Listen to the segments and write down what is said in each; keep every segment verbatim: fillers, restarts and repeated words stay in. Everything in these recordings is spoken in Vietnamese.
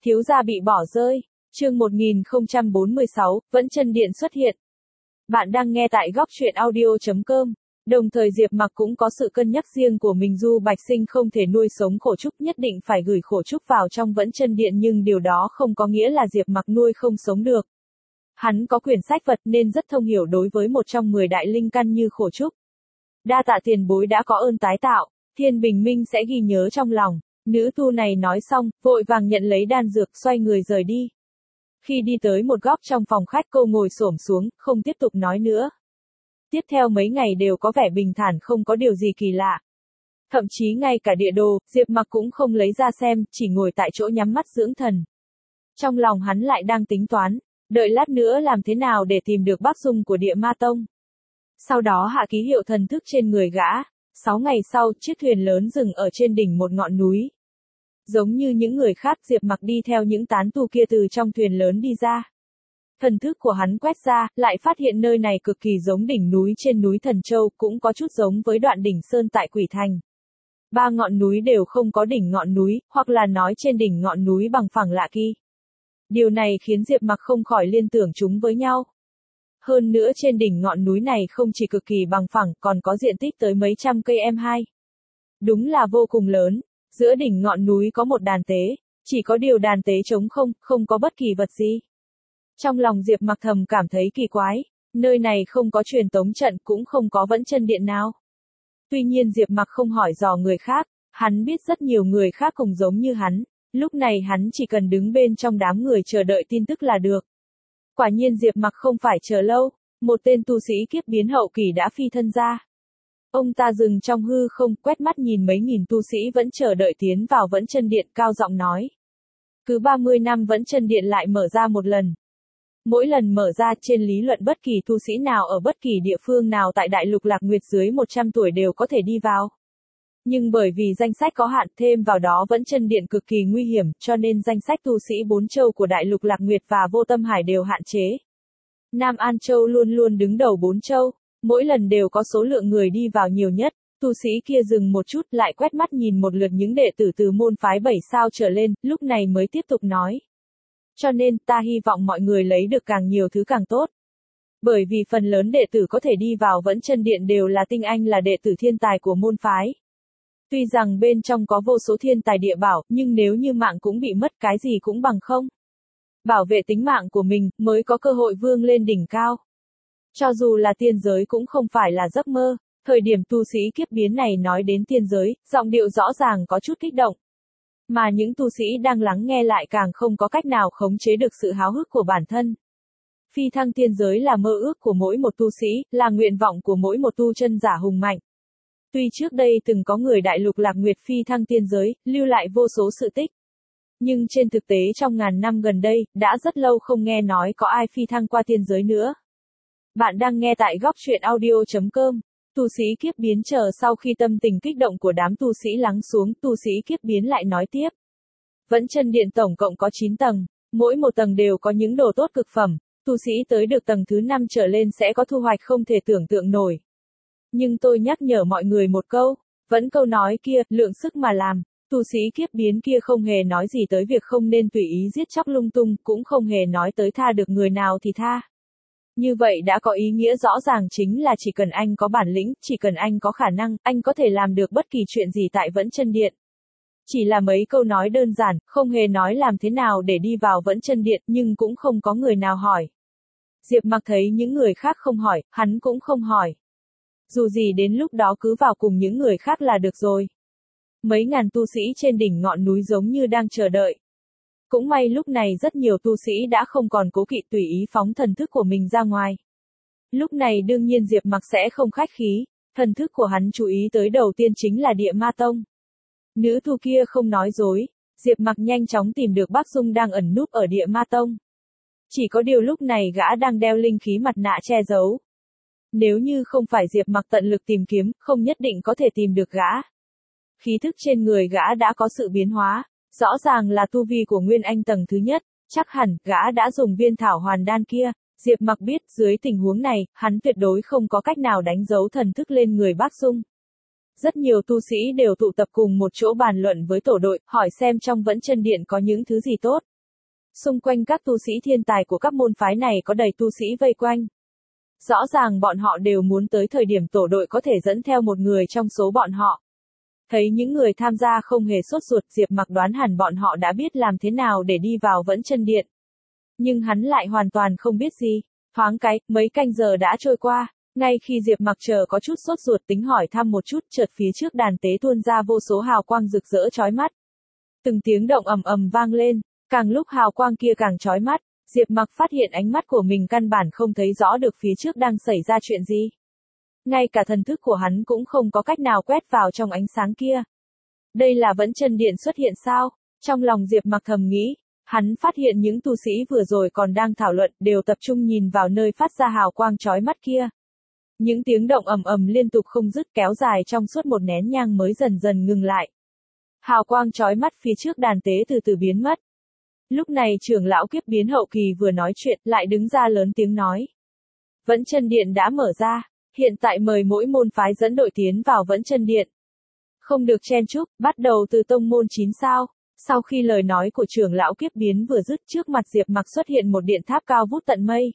Thiếu gia bị bỏ rơi. Chương một nghìn không trăm bốn mươi sáu, Vẫn Chân Điện xuất hiện. Bạn đang nghe tại góc truyện audio chấm com. Đồng thời Diệp Mặc cũng có sự cân nhắc riêng của mình. Du Bạch Sinh không thể nuôi sống Khổ Trúc, nhất định phải gửi Khổ Trúc vào trong Vẫn Chân Điện, nhưng điều đó không có nghĩa là Diệp Mặc nuôi không sống được. Hắn có quyển sách vật nên rất thông hiểu đối với một trong mười đại linh căn như Khổ Trúc. Đa tạ tiền bối đã có ơn tái tạo, Thiên Bình Minh sẽ ghi nhớ trong lòng. Nữ tu này nói xong, vội vàng nhận lấy đan dược, xoay người rời đi. Khi đi tới một góc trong phòng khách, cô ngồi xổm xuống, không tiếp tục nói nữa. Tiếp theo mấy ngày đều có vẻ bình thản, không có điều gì kỳ lạ. Thậm chí ngay cả địa đồ, Diệp Mặc cũng không lấy ra xem, chỉ ngồi tại chỗ nhắm mắt dưỡng thần. Trong lòng hắn lại đang tính toán, đợi lát nữa làm thế nào để tìm được Bắc Dung của Địa Ma Tông. Sau đó hạ ký hiệu thần thức trên người gã. Sáu ngày sau, chiếc thuyền lớn dừng ở trên đỉnh một ngọn núi. Giống như những người khác, Diệp Mặc đi theo những tán tu kia từ trong thuyền lớn đi ra. Thần thức của hắn quét ra, lại phát hiện nơi này cực kỳ giống đỉnh núi trên núi Thần Châu, cũng có chút giống với đoạn đỉnh Sơn tại Quỷ Thành. Ba ngọn núi đều không có đỉnh ngọn núi, hoặc là nói trên đỉnh ngọn núi bằng phẳng lạ kỳ. Điều này khiến Diệp Mặc không khỏi liên tưởng chúng với nhau. Hơn nữa trên đỉnh ngọn núi này không chỉ cực kỳ bằng phẳng, còn có diện tích tới mấy trăm cây em hai. Đúng là vô cùng lớn. Giữa đỉnh ngọn núi có một đàn tế, chỉ có điều đàn tế trống không, không có bất kỳ vật gì. Trong lòng Diệp Mặc thầm cảm thấy kỳ quái, nơi này không có truyền tống trận, cũng không có Vẫn Chân Điện nào. Tuy nhiên Diệp Mặc không hỏi dò người khác, hắn biết rất nhiều người khác cùng giống như hắn, lúc này hắn chỉ cần đứng bên trong đám người chờ đợi tin tức là được. Quả nhiên Diệp Mặc không phải chờ lâu, một tên tu sĩ kiếp biến hậu kỳ đã phi thân ra. Ông ta dừng trong hư không, quét mắt nhìn mấy nghìn tu sĩ vẫn chờ đợi tiến vào Vẫn Chân Điện, cao giọng nói. Cứ ba mươi năm Vẫn Chân Điện lại mở ra một lần. Mỗi lần mở ra, trên lý luận bất kỳ tu sĩ nào ở bất kỳ địa phương nào tại Đại Lục Lạc Nguyệt dưới một trăm tuổi đều có thể đi vào. Nhưng bởi vì danh sách có hạn, thêm vào đó Vẫn Chân Điện cực kỳ nguy hiểm, cho nên danh sách tu sĩ bốn châu của Đại Lục Lạc Nguyệt và Vô Tâm Hải đều hạn chế. Nam An Châu luôn luôn đứng đầu bốn châu. Mỗi lần đều có số lượng người đi vào nhiều nhất, tu sĩ kia dừng một chút, lại quét mắt nhìn một lượt những đệ tử từ môn phái bảy sao trở lên, lúc này mới tiếp tục nói. Cho nên, ta hy vọng mọi người lấy được càng nhiều thứ càng tốt. Bởi vì phần lớn đệ tử có thể đi vào Vẫn Chân Điện đều là tinh anh, là đệ tử thiên tài của môn phái. Tuy rằng bên trong có vô số thiên tài địa bảo, nhưng nếu như mạng cũng bị mất, cái gì cũng bằng không. Bảo vệ tính mạng của mình, mới có cơ hội vươn lên đỉnh cao. Cho dù là tiên giới cũng không phải là giấc mơ, thời điểm tu sĩ kiếp biến này nói đến tiên giới, giọng điệu rõ ràng có chút kích động. Mà những tu sĩ đang lắng nghe lại càng không có cách nào khống chế được sự háo hức của bản thân. Phi thăng tiên giới là mơ ước của mỗi một tu sĩ, là nguyện vọng của mỗi một tu chân giả hùng mạnh. Tuy trước đây từng có người Đại Lục Lạc Nguyệt phi thăng tiên giới, lưu lại vô số sự tích. Nhưng trên thực tế trong ngàn năm gần đây, đã rất lâu không nghe nói có ai phi thăng qua tiên giới nữa. Bạn đang nghe tại góc truyện audio chấm com. Tu sĩ kiếp biến chờ sau khi tâm tình kích động của đám tu sĩ lắng xuống, tu sĩ kiếp biến lại nói tiếp. Vẫn Chân Điện tổng cộng có chín tầng, mỗi một tầng đều có những đồ tốt cực phẩm, tu sĩ tới được tầng thứ năm trở lên sẽ có thu hoạch không thể tưởng tượng nổi. Nhưng tôi nhắc nhở mọi người một câu, vẫn câu nói kia, lượng sức mà làm, tu sĩ kiếp biến kia không hề nói gì tới việc không nên tùy ý giết chóc lung tung, cũng không hề nói tới tha được người nào thì tha. Như vậy đã có ý nghĩa rõ ràng, chính là chỉ cần anh có bản lĩnh, chỉ cần anh có khả năng, anh có thể làm được bất kỳ chuyện gì tại Vẫn Chân Điện. Chỉ là mấy câu nói đơn giản, không hề nói làm thế nào để đi vào Vẫn Chân Điện, nhưng cũng không có người nào hỏi. Diệp Mặc thấy những người khác không hỏi, hắn cũng không hỏi. Dù gì đến lúc đó cứ vào cùng những người khác là được rồi. Mấy ngàn tu sĩ trên đỉnh ngọn núi giống như đang chờ đợi. Cũng may lúc này rất nhiều tu sĩ đã không còn cố kỵ, tùy ý phóng thần thức của mình ra ngoài. Lúc này đương nhiên Diệp Mặc sẽ không khách khí, thần thức của hắn chú ý tới đầu tiên chính là Địa Ma Tông. Nữ tu kia không nói dối, Diệp Mặc nhanh chóng tìm được Bắc Dung đang ẩn núp ở Địa Ma Tông. Chỉ có điều lúc này gã đang đeo linh khí mặt nạ che giấu. Nếu như không phải Diệp Mặc tận lực tìm kiếm, không nhất định có thể tìm được gã. Khí thức trên người gã đã có sự biến hóa. Rõ ràng là tu vi của Nguyên Anh tầng thứ nhất, chắc hẳn gã đã dùng viên thảo hoàn đan kia. Diệp Mặc biết dưới tình huống này, hắn tuyệt đối không có cách nào đánh dấu thần thức lên người Bắc Dung. Rất nhiều tu sĩ đều tụ tập cùng một chỗ bàn luận với tổ đội, hỏi xem trong Vẫn Chân Điện có những thứ gì tốt. Xung quanh các tu sĩ thiên tài của các môn phái này có đầy tu sĩ vây quanh. Rõ ràng bọn họ đều muốn tới thời điểm tổ đội có thể dẫn theo một người trong số bọn họ. Thấy những người tham gia không hề sốt ruột, Diệp Mặc đoán hẳn bọn họ đã biết làm thế nào để đi vào Vẫn Chân Điện. Nhưng hắn lại hoàn toàn không biết gì. Thoáng cái, mấy canh giờ đã trôi qua, ngay khi Diệp Mặc chờ có chút sốt ruột tính hỏi thăm một chút, chợt phía trước đàn tế tuôn ra vô số hào quang rực rỡ chói mắt. Từng tiếng động ầm ầm vang lên, càng lúc hào quang kia càng chói mắt, Diệp Mặc phát hiện ánh mắt của mình căn bản không thấy rõ được phía trước đang xảy ra chuyện gì. Ngay cả thần thức của hắn cũng không có cách nào quét vào trong ánh sáng kia. Đây là Vẫn Chân Điện xuất hiện sao? Trong lòng Diệp Mặc thầm nghĩ, hắn phát hiện những tu sĩ vừa rồi còn đang thảo luận đều tập trung nhìn vào nơi phát ra hào quang chói mắt kia. Những tiếng động ầm ầm liên tục không dứt kéo dài trong suốt một nén nhang mới dần dần ngừng lại. Hào quang chói mắt phía trước đàn tế từ từ biến mất. Lúc này trưởng lão Kiếp Biến hậu kỳ vừa nói chuyện lại đứng ra lớn tiếng nói. Vẫn Chân Điện đã mở ra, hiện tại mời mỗi môn phái dẫn đội tiến vào Vẫn Chân Điện. Không được chen chúc, bắt đầu từ tông môn chín sao. Sau khi lời nói của trưởng lão Kiếp Biến vừa dứt, trước mặt Diệp Mặc xuất hiện một điện tháp cao vút tận mây.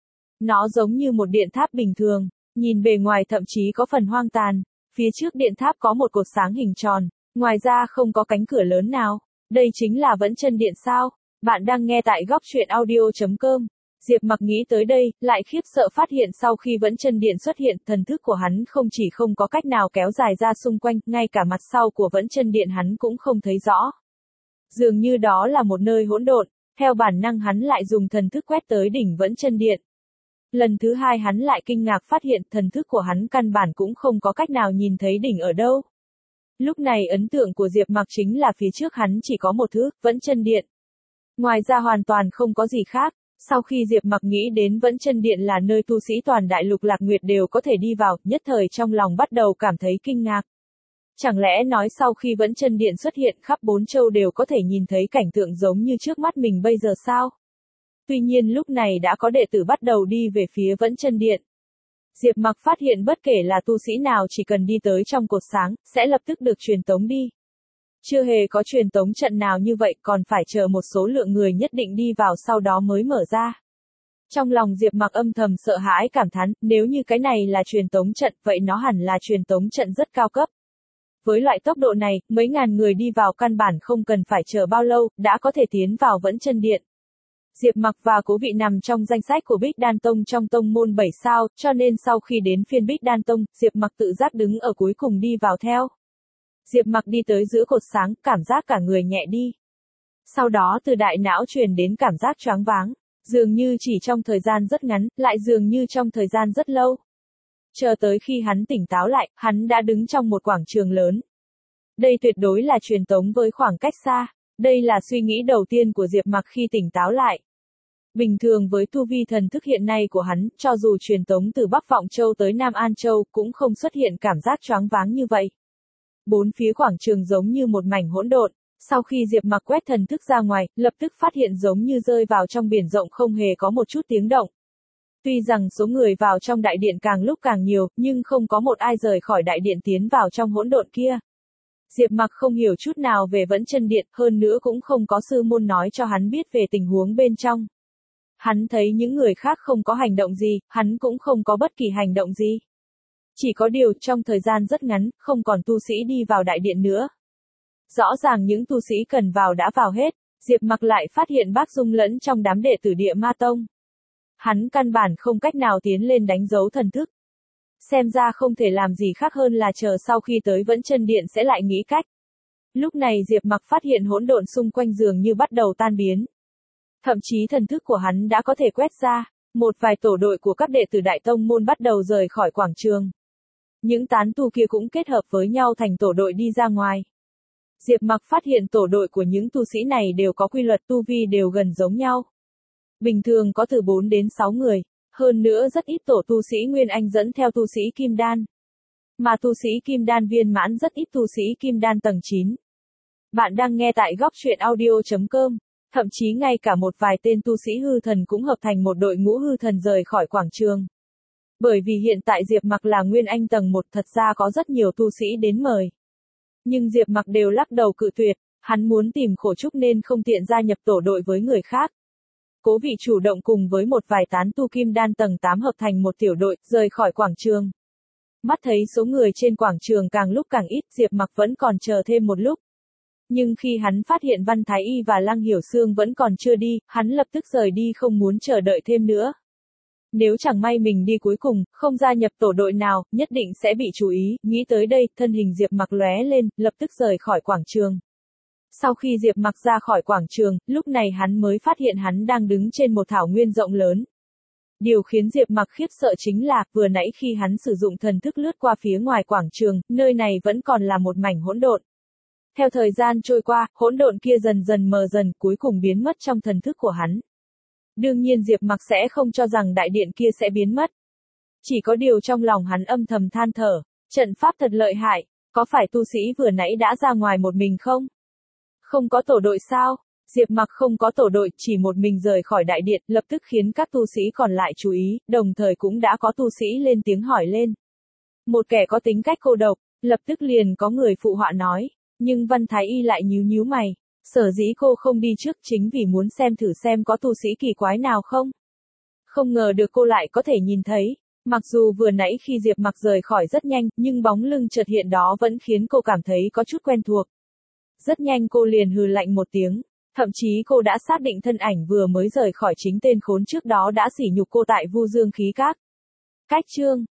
Nó giống như một điện tháp bình thường, nhìn bề ngoài thậm chí có phần hoang tàn. Phía trước điện tháp có một cột sáng hình tròn, ngoài ra không có cánh cửa lớn nào. Đây chính là Vẫn Chân Điện sao? Bạn đang nghe tại góc truyện audio chấm com. Diệp Mặc nghĩ tới đây, lại khiếp sợ phát hiện sau khi Vẫn Chân Điện xuất hiện, thần thức của hắn không chỉ không có cách nào kéo dài ra xung quanh, ngay cả mặt sau của Vẫn Chân Điện hắn cũng không thấy rõ. Dường như đó là một nơi hỗn độn, theo bản năng hắn lại dùng thần thức quét tới đỉnh Vẫn Chân Điện. Lần thứ hai hắn lại kinh ngạc phát hiện thần thức của hắn căn bản cũng không có cách nào nhìn thấy đỉnh ở đâu. Lúc này ấn tượng của Diệp Mặc chính là phía trước hắn chỉ có một thứ, Vẫn Chân Điện. Ngoài ra hoàn toàn không có gì khác. Sau khi Diệp Mặc nghĩ đến Vẫn Chân Điện là nơi tu sĩ toàn đại lục Lạc Nguyệt đều có thể đi vào, nhất thời trong lòng bắt đầu cảm thấy kinh ngạc. Chẳng lẽ nói sau khi Vẫn Chân Điện xuất hiện khắp bốn châu đều có thể nhìn thấy cảnh tượng giống như trước mắt mình bây giờ sao? Tuy nhiên lúc này đã có đệ tử bắt đầu đi về phía Vẫn Chân Điện. Diệp Mặc phát hiện bất kể là tu sĩ nào chỉ cần đi tới trong cột sáng, sẽ lập tức được truyền tống đi. Chưa hề có truyền tống trận nào như vậy, còn phải chờ một số lượng người nhất định đi vào sau đó mới mở ra. Trong lòng Diệp Mặc âm thầm sợ hãi cảm thán, nếu như cái này là truyền tống trận, vậy nó hẳn là truyền tống trận rất cao cấp. Với loại tốc độ này, mấy ngàn người đi vào căn bản không cần phải chờ bao lâu, đã có thể tiến vào Vẫn Chân Điện. Diệp Mặc và Cố Vị nằm trong danh sách của Bích Đan Tông trong tông môn bảy sao, cho nên sau khi đến phiên Bích Đan Tông, Diệp Mặc tự giác đứng ở cuối cùng đi vào theo. Diệp Mặc đi tới giữa cột sáng, cảm giác cả người nhẹ đi. Sau đó từ đại não truyền đến cảm giác choáng váng, dường như chỉ trong thời gian rất ngắn, lại dường như trong thời gian rất lâu. Chờ tới khi hắn tỉnh táo lại, hắn đã đứng trong một quảng trường lớn. Đây tuyệt đối là truyền tống với khoảng cách xa. Đây là suy nghĩ đầu tiên của Diệp Mặc khi tỉnh táo lại. Bình thường với tu vi thần thức hiện nay của hắn, cho dù truyền tống từ Bắc Vọng Châu tới Nam An Châu cũng không xuất hiện cảm giác choáng váng như vậy. Bốn phía quảng trường giống như một mảnh hỗn độn, sau khi Diệp Mặc quét thần thức ra ngoài, lập tức phát hiện giống như rơi vào trong biển rộng không hề có một chút tiếng động. Tuy rằng số người vào trong đại điện càng lúc càng nhiều, nhưng không có một ai rời khỏi đại điện tiến vào trong hỗn độn kia. Diệp Mặc không hiểu chút nào về Vẫn Chân Điện, hơn nữa cũng không có sư môn nói cho hắn biết về tình huống bên trong. Hắn thấy những người khác không có hành động gì, hắn cũng không có bất kỳ hành động gì. Chỉ có điều, trong thời gian rất ngắn, không còn tu sĩ đi vào đại điện nữa. Rõ ràng những tu sĩ cần vào đã vào hết, Diệp Mặc lại phát hiện Bác Dung lẫn trong đám đệ tử Địa Ma Tông. Hắn căn bản không cách nào tiến lên đánh dấu thần thức. Xem ra không thể làm gì khác hơn là chờ sau khi tới Vẫn Chân Điện sẽ lại nghĩ cách. Lúc này Diệp Mặc phát hiện hỗn độn xung quanh dường như bắt đầu tan biến. Thậm chí thần thức của hắn đã có thể quét ra, một vài tổ đội của các đệ tử Đại Tông môn bắt đầu rời khỏi quảng trường. Những tán tu kia cũng kết hợp với nhau thành tổ đội đi ra ngoài. Diệp Mặc phát hiện tổ đội của những tu sĩ này đều có quy luật tu vi đều gần giống nhau. Bình thường có từ bốn đến sáu người, hơn nữa rất ít tổ tu sĩ Nguyên Anh dẫn theo tu sĩ Kim Đan. Mà tu sĩ Kim Đan viên mãn rất ít tu sĩ Kim Đan tầng chín. Bạn đang nghe tại góc truyện audio chấm com. Thậm chí ngay cả một vài tên tu sĩ hư thần cũng hợp thành một đội ngũ hư thần rời khỏi quảng trường. Bởi vì hiện tại Diệp Mặc là Nguyên Anh tầng một, thật ra có rất nhiều tu sĩ đến mời. Nhưng Diệp Mặc đều lắc đầu cự tuyệt, hắn muốn tìm khổ trúc nên không tiện gia nhập tổ đội với người khác. Cố Vị chủ động cùng với một vài tán tu kim đan tầng tám hợp thành một tiểu đội, rời khỏi quảng trường. Mắt thấy số người trên quảng trường càng lúc càng ít, Diệp Mặc vẫn còn chờ thêm một lúc. Nhưng khi hắn phát hiện Văn Thái Y và Lăng Hiểu Sương vẫn còn chưa đi, hắn lập tức rời đi không muốn chờ đợi thêm nữa. Nếu chẳng may mình đi cuối cùng, không gia nhập tổ đội nào, nhất định sẽ bị chú ý, nghĩ tới đây, thân hình Diệp Mặc lóe lên, lập tức rời khỏi quảng trường. Sau khi Diệp Mặc ra khỏi quảng trường, lúc này hắn mới phát hiện hắn đang đứng trên một thảo nguyên rộng lớn. Điều khiến Diệp Mặc khiếp sợ chính là, vừa nãy khi hắn sử dụng thần thức lướt qua phía ngoài quảng trường, nơi này vẫn còn là một mảnh hỗn độn. Theo thời gian trôi qua, hỗn độn kia dần dần mờ dần, cuối cùng biến mất trong thần thức của hắn. Đương nhiên Diệp Mặc sẽ không cho rằng đại điện kia sẽ biến mất. Chỉ có điều trong lòng hắn âm thầm than thở, trận pháp thật lợi hại, có phải tu sĩ vừa nãy đã ra ngoài một mình không? Không có tổ đội sao? Diệp Mặc không có tổ đội, chỉ một mình rời khỏi đại điện, lập tức khiến các tu sĩ còn lại chú ý, đồng thời cũng đã có tu sĩ lên tiếng hỏi lên. Một kẻ có tính cách cô độc, lập tức liền có người phụ họa nói, nhưng Văn Thái Y lại nhíu nhíu mày, sở dĩ cô không đi trước chính vì muốn xem thử xem có tu sĩ kỳ quái nào không. Không ngờ được cô lại có thể nhìn thấy, mặc dù vừa nãy khi Diệp Mặc rời khỏi rất nhanh, nhưng bóng lưng chợt hiện đó vẫn khiến cô cảm thấy có chút quen thuộc. Rất nhanh cô liền hừ lạnh một tiếng. Thậm chí cô đã xác định thân ảnh vừa mới rời khỏi chính tên khốn trước đó đã sỉ nhục cô tại Vu Dương Khí Các. Cách chương